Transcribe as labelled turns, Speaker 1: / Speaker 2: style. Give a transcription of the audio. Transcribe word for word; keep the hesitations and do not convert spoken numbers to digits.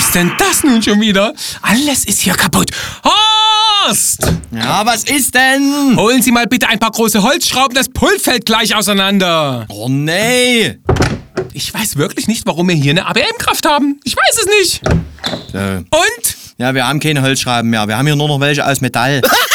Speaker 1: ist denn das nun schon wieder? Alles ist hier kaputt. Horst!
Speaker 2: Ja, was ist denn?
Speaker 1: Holen Sie mal bitte ein paar große Holzschrauben, das Pult fällt gleich auseinander.
Speaker 2: Oh nee.
Speaker 1: Ich weiß wirklich nicht, warum wir hier eine A B M-Kraft haben. Ich weiß es nicht.
Speaker 2: So.
Speaker 1: Und?
Speaker 2: Ja, wir haben keine Holzschrauben mehr. Wir haben hier nur noch welche aus Metall.